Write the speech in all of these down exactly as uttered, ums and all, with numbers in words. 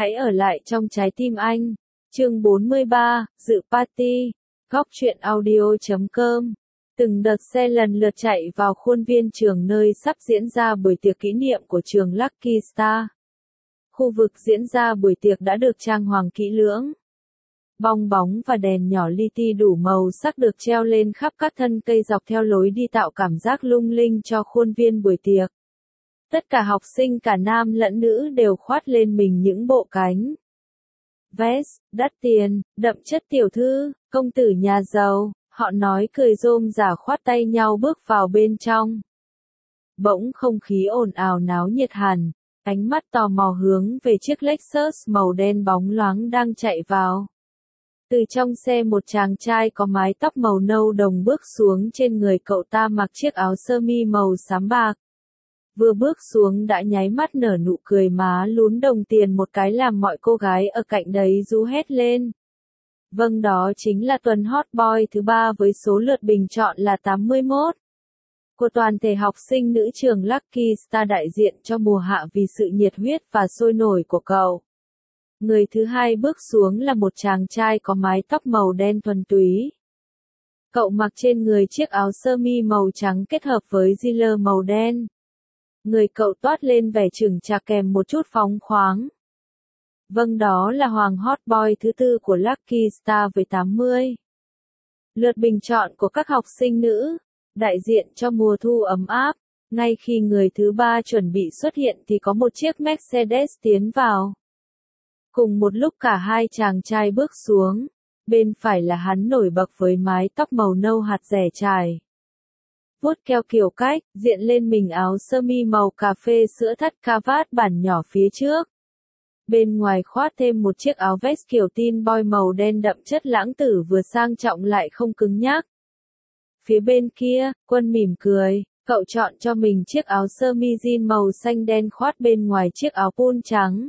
Hãy ở lại trong trái tim anh. Chương bốn mươi ba, dự party. Góc truyện audio chấm com. Từng đợt xe lần lượt chạy vào khuôn viên trường nơi sắp diễn ra buổi tiệc kỷ niệm của trường Lucky Star. Khu vực diễn ra buổi tiệc đã được trang hoàng kỹ lưỡng. Bong bóng và đèn nhỏ li ti đủ màu sắc được treo lên khắp các thân cây dọc theo lối đi tạo cảm giác lung linh cho khuôn viên buổi tiệc. Tất cả học sinh cả nam lẫn nữ đều khoát lên mình những bộ cánh vest đắt tiền, đậm chất tiểu thư, công tử nhà giàu, họ nói cười rôm rả khoát tay nhau bước vào bên trong. Bỗng không khí ồn ào náo nhiệt hẳn, ánh mắt tò mò hướng về chiếc Lexus màu đen bóng loáng đang chạy vào. Từ trong xe một chàng trai có mái tóc màu nâu đồng bước xuống, trên người cậu ta mặc chiếc áo sơ mi màu xám bạc. Vừa bước xuống đã nháy mắt nở nụ cười má lún đồng tiền một cái làm mọi cô gái ở cạnh đấy rú hét lên. Vâng, đó chính là tuần hot boy thứ ba với số lượt bình chọn là tám mươi mốt. Của toàn thể học sinh nữ trường Lucky Star đại diện cho mùa hạ vì sự nhiệt huyết và sôi nổi của cậu. Người thứ hai bước xuống là một chàng trai có mái tóc màu đen thuần túy. Cậu mặc trên người chiếc áo sơ mi màu trắng kết hợp với jean màu đen. Người cậu toát lên vẻ chững chạc kèm một chút phóng khoáng. Vâng, đó là hoàng hot boy thứ tư của Lucky Star với tám mươi lượt bình chọn của các học sinh nữ, đại diện cho mùa thu ấm áp. Ngay khi người thứ ba chuẩn bị xuất hiện thì có một chiếc Mercedes tiến vào. Cùng một lúc cả hai chàng trai bước xuống, bên phải là hắn nổi bật với mái tóc màu nâu hạt rẻ trải. Vuốt keo kiểu cách, diện lên mình áo sơ mi màu cà phê sữa thắt cravat bản nhỏ phía trước. Bên ngoài khoác thêm một chiếc áo vest kiểu teen boy màu đen đậm chất lãng tử vừa sang trọng lại không cứng nhắc. Phía bên kia, Quân mỉm cười, cậu chọn cho mình chiếc áo sơ mi jean màu xanh đen khoác bên ngoài chiếc áo pul trắng.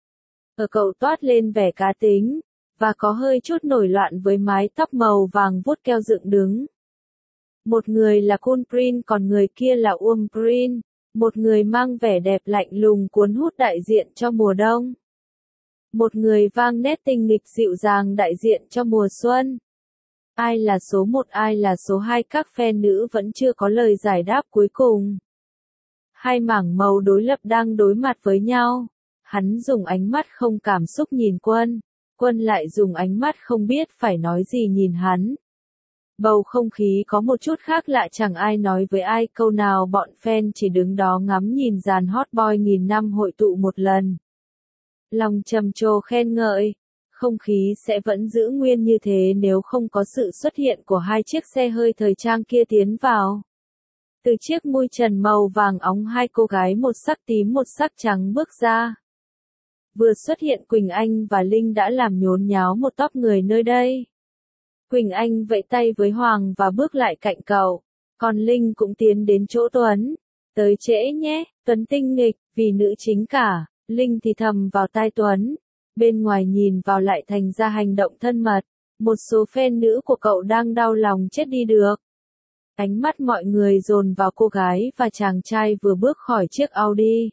Ở cậu toát lên vẻ cá tính, và có hơi chút nổi loạn với mái tóc màu vàng vuốt keo dựng đứng. Một người là Cool Prince còn người kia là Warm Prince, một người mang vẻ đẹp lạnh lùng cuốn hút đại diện cho mùa đông. Một người vang nét tinh nghịch dịu dàng đại diện cho mùa xuân. Ai là số một ai là số hai các fan nữ vẫn chưa có lời giải đáp cuối cùng. Hai mảng màu đối lập đang đối mặt với nhau. Hắn dùng ánh mắt không cảm xúc nhìn Quân, Quân lại dùng ánh mắt không biết phải nói gì nhìn hắn. Bầu không khí có một chút khác lạ, chẳng ai nói với ai câu nào, bọn fan chỉ đứng đó ngắm nhìn dàn hot boy nghìn năm hội tụ một lần. Lòng trầm trồ khen ngợi, không khí sẽ vẫn giữ nguyên như thế nếu không có sự xuất hiện của hai chiếc xe hơi thời trang kia tiến vào. Từ chiếc mui trần màu vàng óng hai cô gái một sắc tím một sắc trắng bước ra. Vừa xuất hiện Quỳnh Anh và Linh đã làm nhốn nháo một tốp người nơi đây. Quỳnh Anh vẫy tay với Hoàng và bước lại cạnh cậu, còn Linh cũng tiến đến chỗ Tuấn. Tới trễ nhé, Tuấn tinh nghịch, vì nữ chính cả, Linh thì thầm vào tai Tuấn. Bên ngoài nhìn vào lại thành ra hành động thân mật, một số fan nữ của cậu đang đau lòng chết đi được. Ánh mắt mọi người dồn vào cô gái và chàng trai vừa bước khỏi chiếc Audi.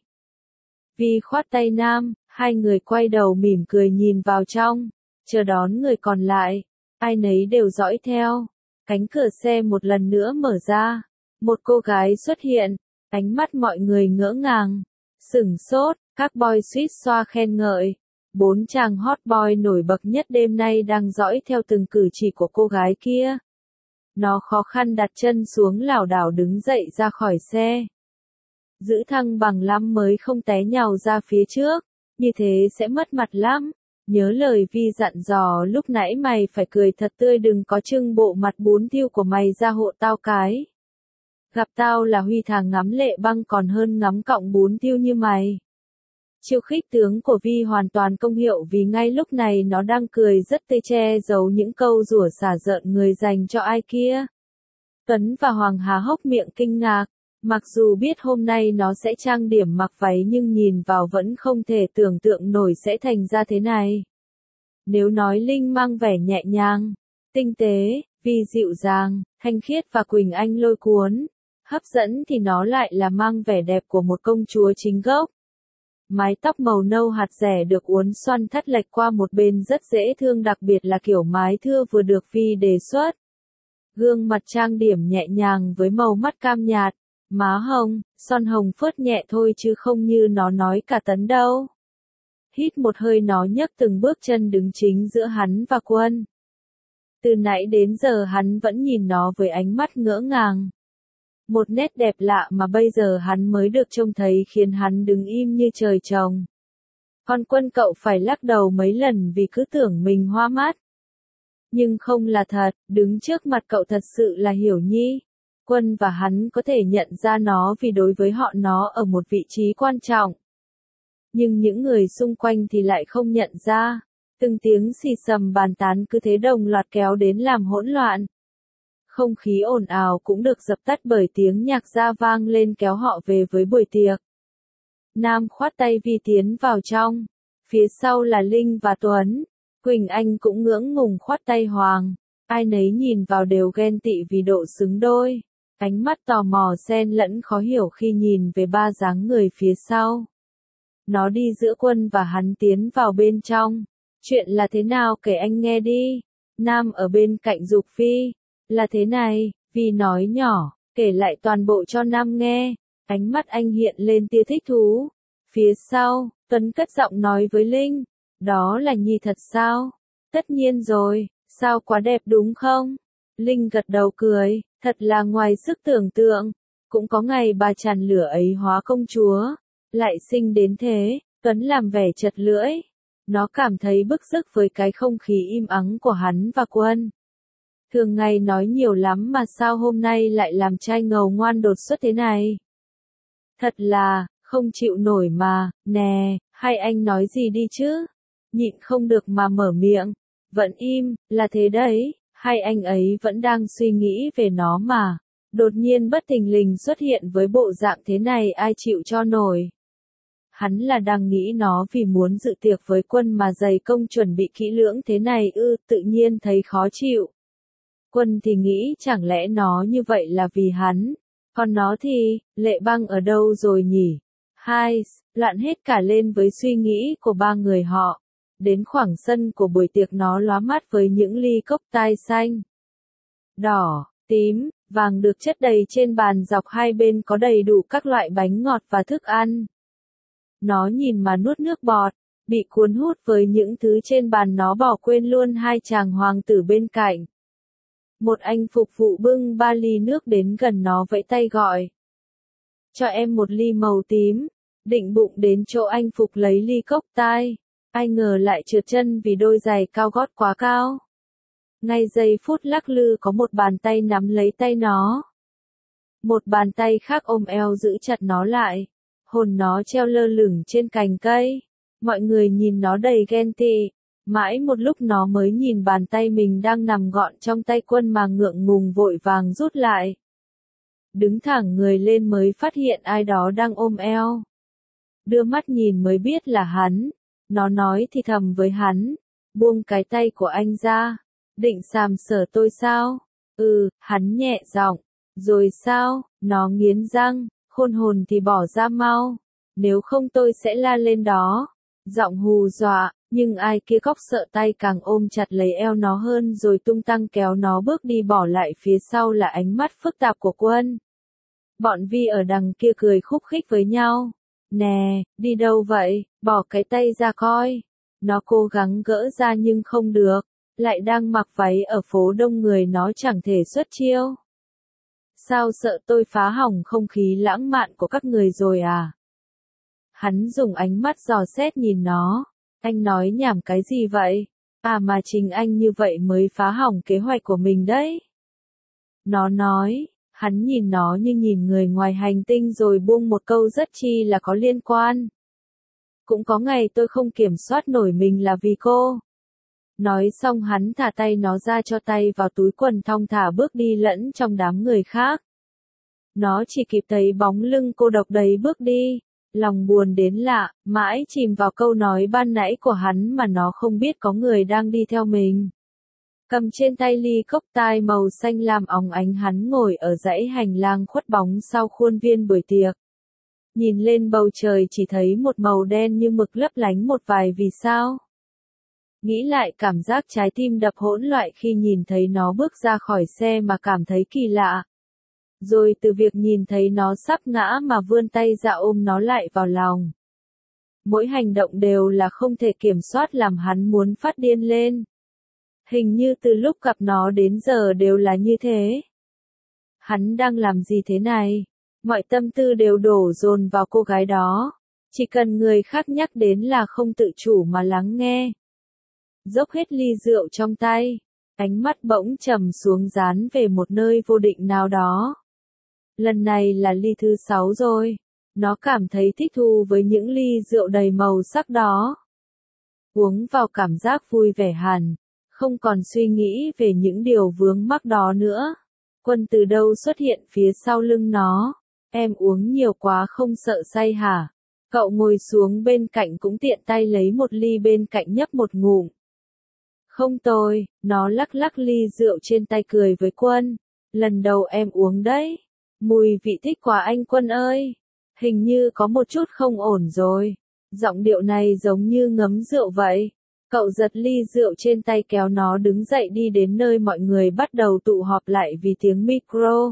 Vì khoát tay nam, hai người quay đầu mỉm cười nhìn vào trong, chờ đón người còn lại. Ai nấy đều dõi theo. Cánh cửa xe một lần nữa mở ra. Một cô gái xuất hiện. Ánh mắt mọi người ngỡ ngàng. Sửng sốt, các boy suýt xoa khen ngợi. Bốn chàng hot boy nổi bật nhất đêm nay đang dõi theo từng cử chỉ của cô gái kia. Nó khó khăn đặt chân xuống lảo đảo đứng dậy ra khỏi xe. Giữ thăng bằng lắm mới không té nhào ra phía trước. Như thế sẽ mất mặt lắm. Nhớ lời Vi dặn dò lúc nãy, mày phải cười thật tươi, đừng có trưng bộ mặt bún thiêu của mày ra hộ tao cái. Gặp tao là Huy thằng ngắm lệ băng còn hơn ngắm cọng bún thiêu như mày. Chiêu khích tướng của Vi hoàn toàn công hiệu vì ngay lúc này nó đang cười rất tươi, che giấu những câu rủa xả giận người dành cho ai kia. Tuấn và Hoàng há hốc miệng kinh ngạc. Mặc dù biết hôm nay nó sẽ trang điểm mặc váy nhưng nhìn vào vẫn không thể tưởng tượng nổi sẽ thành ra thế này. Nếu nói Linh mang vẻ nhẹ nhàng, tinh tế, Vi dịu dàng, thanh khiết và Quỳnh Anh lôi cuốn, hấp dẫn thì nó lại là mang vẻ đẹp của một công chúa chính gốc. Mái tóc màu nâu hạt rẻ được uốn xoăn thắt lệch qua một bên rất dễ thương, đặc biệt là kiểu mái thưa vừa được Vi đề xuất. Gương mặt trang điểm nhẹ nhàng với màu mắt cam nhạt, má hồng, son hồng phớt nhẹ thôi chứ không như nó nói cả tấn đâu. Hít một hơi nó nhấc từng bước chân đứng chính giữa hắn và Quân. Từ nãy đến giờ hắn vẫn nhìn nó với ánh mắt ngỡ ngàng. Một nét đẹp lạ mà bây giờ hắn mới được trông thấy khiến hắn đứng im như trời trồng. Còn Quân cậu phải lắc đầu mấy lần vì cứ tưởng mình hoa mắt. Nhưng không là thật, đứng trước mặt cậu thật sự là Hiểu Nhi. Quân và hắn có thể nhận ra nó vì đối với họ nó ở một vị trí quan trọng. Nhưng những người xung quanh thì lại không nhận ra. Từng tiếng xì xầm bàn tán cứ thế đồng loạt kéo đến làm hỗn loạn. Không khí ồn ào cũng được dập tắt bởi tiếng nhạc ra vang lên kéo họ về với buổi tiệc. Nam khoát tay Vi tiến vào trong. Phía sau là Linh và Tuấn. Quỳnh Anh cũng ngưỡng ngùng khoát tay Hoàng. Ai nấy nhìn vào đều ghen tị vì độ xứng đôi. Ánh mắt tò mò xen lẫn khó hiểu khi nhìn về ba dáng người phía sau. Nó đi giữa Quân và hắn tiến vào bên trong. Chuyện là thế nào kể anh nghe đi. Nam ở bên cạnh giục Vi. Là thế này, Vi nói nhỏ, kể lại toàn bộ cho Nam nghe. Ánh mắt anh hiện lên tia thích thú. Phía sau, Tuấn cất giọng nói với Linh. Đó là Nhi thật sao? Tất nhiên rồi, sao quá đẹp đúng không? Linh gật đầu cười, thật là ngoài sức tưởng tượng. Cũng có ngày bà tràn lửa ấy hóa công chúa. Lại xinh đến thế, Tuấn làm vẻ chật lưỡi. Nó cảm thấy bức xúc với cái không khí im ắng của hắn và Quân. Thường ngày nói nhiều lắm mà sao hôm nay lại làm trai ngầu ngoan đột xuất thế này? Thật là, không chịu nổi mà, nè, hay anh nói gì đi chứ? Nhịn không được mà mở miệng. Vẫn im, là thế đấy, hay anh ấy vẫn đang suy nghĩ về nó mà. Đột nhiên bất thình lình xuất hiện với bộ dạng thế này ai chịu cho nổi. Hắn là đang nghĩ nó vì muốn dự tiệc với Quân mà dày công chuẩn bị kỹ lưỡng thế này ư, tự nhiên thấy khó chịu. Quân thì nghĩ chẳng lẽ nó như vậy là vì hắn, còn nó thì, Lệ Băng ở đâu rồi nhỉ? Hai, loạn hết cả lên với suy nghĩ của ba người họ. Đến khoảng sân của buổi tiệc nó lóa mắt với những ly cốc tai xanh, đỏ, tím, vàng được chất đầy trên bàn, dọc hai bên có đầy đủ các loại bánh ngọt và thức ăn. Nó nhìn mà nuốt nước bọt, bị cuốn hút với những thứ trên bàn, nó bỏ quên luôn hai chàng hoàng tử bên cạnh. Một anh phục vụ bưng ba ly nước đến gần nó vẫy tay gọi. Cho em một ly màu tím. Định bụng đến chỗ anh phục lấy ly cốc tai. Ai ngờ lại trượt chân vì đôi giày cao gót quá cao. Ngay giây phút lắc lư có một bàn tay nắm lấy tay nó. Một bàn tay khác ôm eo giữ chặt nó lại. Hồn nó treo lơ lửng trên cành cây. Mọi người nhìn nó đầy ghen tị. Mãi một lúc nó mới nhìn bàn tay mình đang nằm gọn trong tay Quân mà ngượng ngùng vội vàng rút lại. Đứng thẳng người lên mới phát hiện ai đó đang ôm eo. Đưa mắt nhìn mới biết là hắn. Nó nói thì thầm với hắn. Buông cái tay của anh ra. Định sàm sờ tôi sao? Ừ, hắn nhẹ giọng. Rồi sao? Nó nghiến răng. Khôn hồn thì bỏ ra mau. Nếu không tôi sẽ la lên đó. Giọng hù dọa. Nhưng ai kia góc sợ tay càng ôm chặt lấy eo nó hơn rồi tung tăng kéo nó bước đi, bỏ lại phía sau là ánh mắt phức tạp của Quân. Bọn Vi ở đằng kia cười khúc khích với nhau. Nè, đi đâu vậy, bỏ cái tay ra coi. Nó cố gắng gỡ ra nhưng không được. Lại đang mặc váy ở phố đông người, nó chẳng thể xuất chiêu. Sao, sợ tôi phá hỏng không khí lãng mạn của các người rồi à? Hắn dùng ánh mắt dò xét nhìn nó. Anh nói nhảm cái gì vậy? À mà chính anh như vậy mới phá hỏng kế hoạch của mình đấy. Nó nói, hắn nhìn nó như nhìn người ngoài hành tinh rồi buông một câu rất chi là có liên quan. Cũng có ngày tôi không kiểm soát nổi mình là vì cô. Nói xong hắn thả tay nó ra, cho tay vào túi quần, thong thả bước đi lẫn trong đám người khác. Nó chỉ kịp thấy bóng lưng cô độc đấy bước đi. Lòng buồn đến lạ, mãi chìm vào câu nói ban nãy của hắn mà nó không biết có người đang đi theo mình. Cầm trên tay ly cốc tai màu xanh lam óng ánh, hắn ngồi ở dãy hành lang khuất bóng sau khuôn viên buổi tiệc. nhìn lên bầu trời chỉ thấy một màu đen như mực lấp lánh một vài vì sao. Nghĩ lại cảm giác trái tim đập hỗn loạn khi nhìn thấy nó bước ra khỏi xe mà cảm thấy kỳ lạ. Rồi từ việc nhìn thấy nó sắp ngã mà vươn tay ra ôm nó lại vào lòng. Mỗi hành động đều là không thể kiểm soát làm hắn muốn phát điên lên. Hình như từ lúc gặp nó đến giờ đều là như thế. Hắn đang làm gì thế này? Mọi tâm tư đều đổ dồn vào cô gái đó. Chỉ cần người khác nhắc đến là không tự chủ mà lắng nghe. Dốc hết ly rượu trong tay. Ánh mắt bỗng trầm xuống dán về một nơi vô định nào đó. Lần này là ly thứ sáu rồi. Nó cảm thấy thích thú với những ly rượu đầy màu sắc đó. Uống vào cảm giác vui vẻ hẳn. Không còn suy nghĩ về những điều vướng mắc đó nữa. Quân từ đâu xuất hiện phía sau lưng nó. Em uống nhiều quá không sợ say hả? Cậu ngồi xuống bên cạnh cũng tiện tay lấy một ly bên cạnh nhấp một ngụm. Không tôi, nó lắc lắc ly rượu trên tay cười với Quân. Lần đầu em uống đấy. Mùi vị thích quá anh Quân ơi. Hình như có một chút không ổn rồi. Giọng điệu này giống như ngấm rượu vậy. Cậu giật ly rượu trên tay kéo nó đứng dậy đi đến nơi mọi người bắt đầu tụ họp lại vì tiếng micro.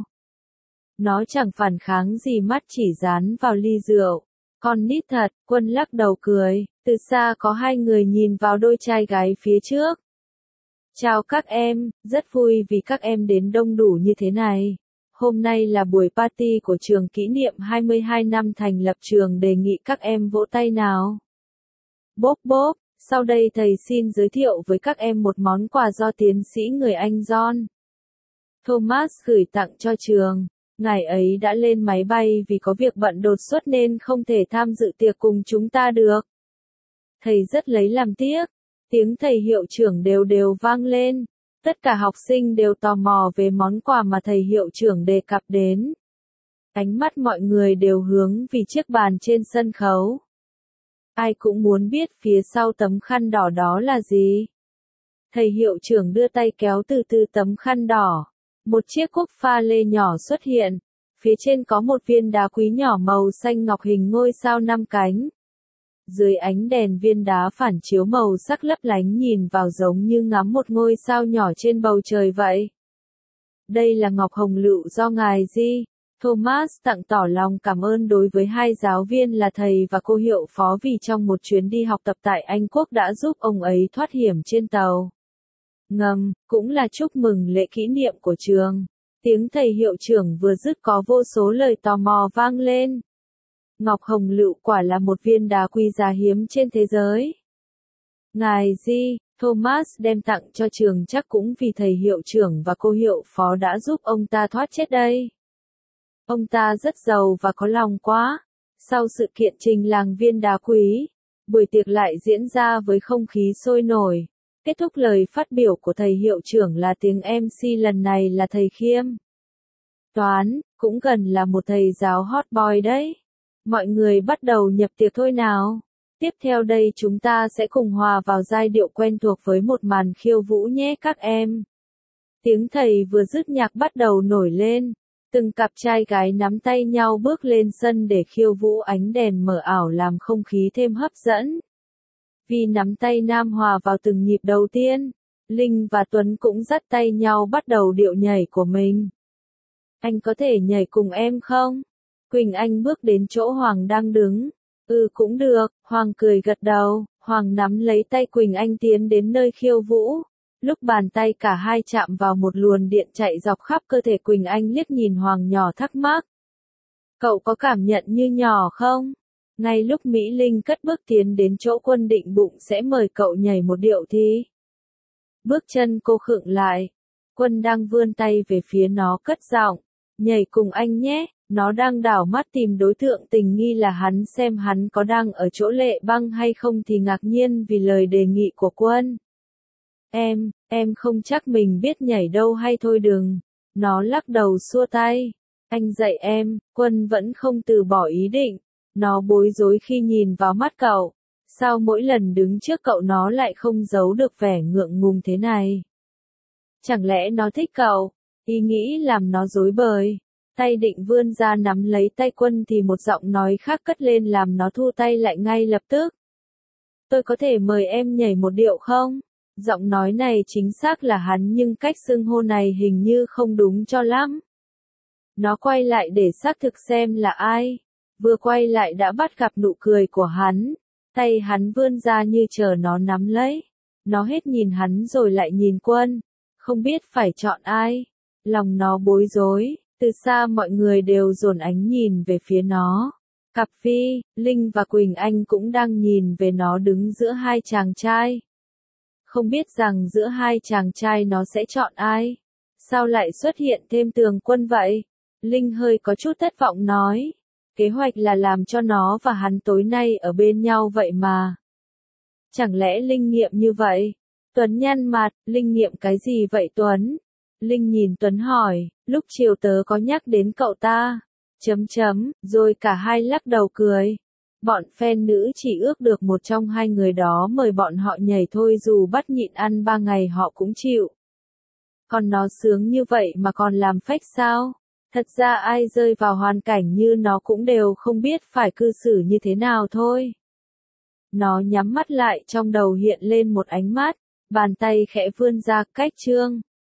Nó chẳng phản kháng gì, mắt chỉ dán vào ly rượu. Con nít thật, Quân lắc đầu cười. Từ xa có hai người nhìn vào đôi trai gái phía trước. Chào các em, rất vui vì các em đến đông đủ như thế này. Hôm nay là buổi party của trường kỷ niệm hai mươi hai năm thành lập trường, đề nghị các em vỗ tay nào. Bốp bốp, sau đây thầy xin giới thiệu với các em một món quà do tiến sĩ người Anh John Thomas gửi tặng cho trường. Ngài ấy đã lên máy bay vì có việc bận đột xuất nên không thể tham dự tiệc cùng chúng ta được. Thầy rất lấy làm tiếc. Tiếng thầy hiệu trưởng đều đều vang lên. Tất cả học sinh đều tò mò về món quà mà thầy hiệu trưởng đề cập đến. Ánh mắt mọi người đều hướng vì chiếc bàn trên sân khấu. Ai cũng muốn biết phía sau tấm khăn đỏ đó là gì. Thầy hiệu trưởng đưa tay kéo từ từ tấm khăn đỏ. Một chiếc cúp pha lê nhỏ xuất hiện. Phía trên có một viên đá quý nhỏ màu xanh ngọc hình ngôi sao năm cánh. Dưới ánh đèn viên đá phản chiếu màu sắc lấp lánh nhìn vào giống như ngắm một ngôi sao nhỏ trên bầu trời vậy. Đây là ngọc hồng lựu do ngài G. Thomas tặng tỏ lòng cảm ơn đối với hai giáo viên là thầy và cô hiệu phó vì trong một chuyến đi học tập tại Anh Quốc đã giúp ông ấy thoát hiểm trên tàu ngầm, cũng là chúc mừng lễ kỷ niệm của trường. Tiếng thầy hiệu trưởng vừa dứt có vô số lời tò mò vang lên. Ngọc hồng lựu quả là một viên đá quý giá hiếm trên thế giới. Ngài G. Thomas đem tặng cho trường chắc cũng vì thầy hiệu trưởng và cô hiệu phó đã giúp ông ta thoát chết đây. Ông ta rất giàu và có lòng quá. Sau sự kiện trình làng viên đá quý, buổi tiệc lại diễn ra với không khí sôi nổi. Kết thúc lời phát biểu của thầy hiệu trưởng là tiếng em xê lần này là thầy Khiêm. Toán, cũng gần là một thầy giáo hot boy đấy. Mọi người bắt đầu nhập tiệc thôi nào. Tiếp theo đây chúng ta sẽ cùng hòa vào giai điệu quen thuộc với một màn khiêu vũ nhé các em. Tiếng thầy vừa dứt nhạc bắt đầu nổi lên. Từng cặp trai gái nắm tay nhau bước lên sân để khiêu vũ, ánh đèn mờ ảo làm không khí thêm hấp dẫn. Vì nắm tay nam hòa vào từng nhịp đầu tiên, Linh và Tuấn cũng dắt tay nhau bắt đầu điệu nhảy của mình. Anh có thể nhảy cùng em không? Quỳnh Anh bước đến chỗ Hoàng đang đứng. Ừ cũng được, Hoàng cười gật đầu. Hoàng nắm lấy tay Quỳnh Anh tiến đến nơi khiêu vũ. Lúc bàn tay cả hai chạm vào một luồn điện chạy dọc khắp cơ thể, Quỳnh Anh liếc nhìn Hoàng nhỏ thắc mắc. Cậu có cảm nhận như nhỏ không? Ngay lúc Mỹ Linh cất bước tiến đến chỗ Quân định bụng sẽ mời cậu nhảy một điệu thì. Bước chân cô khựng lại. Quân đang vươn tay về phía nó cất giọng. Nhảy cùng anh nhé. Nó đang đảo mắt tìm đối tượng tình nghi là hắn xem hắn có đang ở chỗ Lệ Băng hay không thì ngạc nhiên vì lời đề nghị của Quân. Em, em không chắc mình biết nhảy đâu hay thôi đừng. Nó lắc đầu xua tay. Anh dạy em. Quân vẫn không từ bỏ ý định. Nó bối rối khi nhìn vào mắt cậu. Sao mỗi lần đứng trước cậu nó lại không giấu được vẻ ngượng ngùng thế này? Chẳng lẽ nó thích cậu? Ý nghĩ làm nó rối bời. Tay định vươn ra nắm lấy tay Quân thì một giọng nói khác cất lên làm nó thu tay lại ngay lập tức. Tôi có thể mời em nhảy một điệu không? Giọng nói này chính xác là hắn nhưng cách xưng hô này hình như không đúng cho lắm. Nó quay lại để xác thực xem là ai. Vừa quay lại đã bắt gặp nụ cười của hắn. Tay hắn vươn ra như chờ nó nắm lấy. Nó hết nhìn hắn rồi lại nhìn Quân. Không biết phải chọn ai. Lòng nó bối rối. Từ xa mọi người đều dồn ánh nhìn về phía nó. Cặp Phi, Linh và Quỳnh Anh cũng đang nhìn về nó đứng giữa hai chàng trai. Không biết rằng giữa hai chàng trai nó sẽ chọn ai. Sao lại xuất hiện thêm Tường Quân vậy? Linh hơi có chút thất vọng nói. Kế hoạch là làm cho nó và hắn tối nay ở bên nhau vậy mà. Chẳng lẽ Linh nghiệm như vậy? Tuấn nhăn mặt, Linh nghiệm cái gì vậy Tuấn? Linh nhìn Tuấn hỏi, lúc chiều tớ có nhắc đến cậu ta. Chấm chấm, rồi cả hai lắc đầu cười. Bọn fan nữ chỉ ước được một trong hai người đó mời bọn họ nhảy thôi dù bắt nhịn ăn ba ngày họ cũng chịu. Còn nó sướng như vậy mà còn làm phách sao? Thật ra ai rơi vào hoàn cảnh như nó cũng đều không biết phải cư xử như thế nào thôi. Nó nhắm mắt lại trong đầu hiện lên một ánh mắt, bàn tay khẽ vươn ra cách Trương.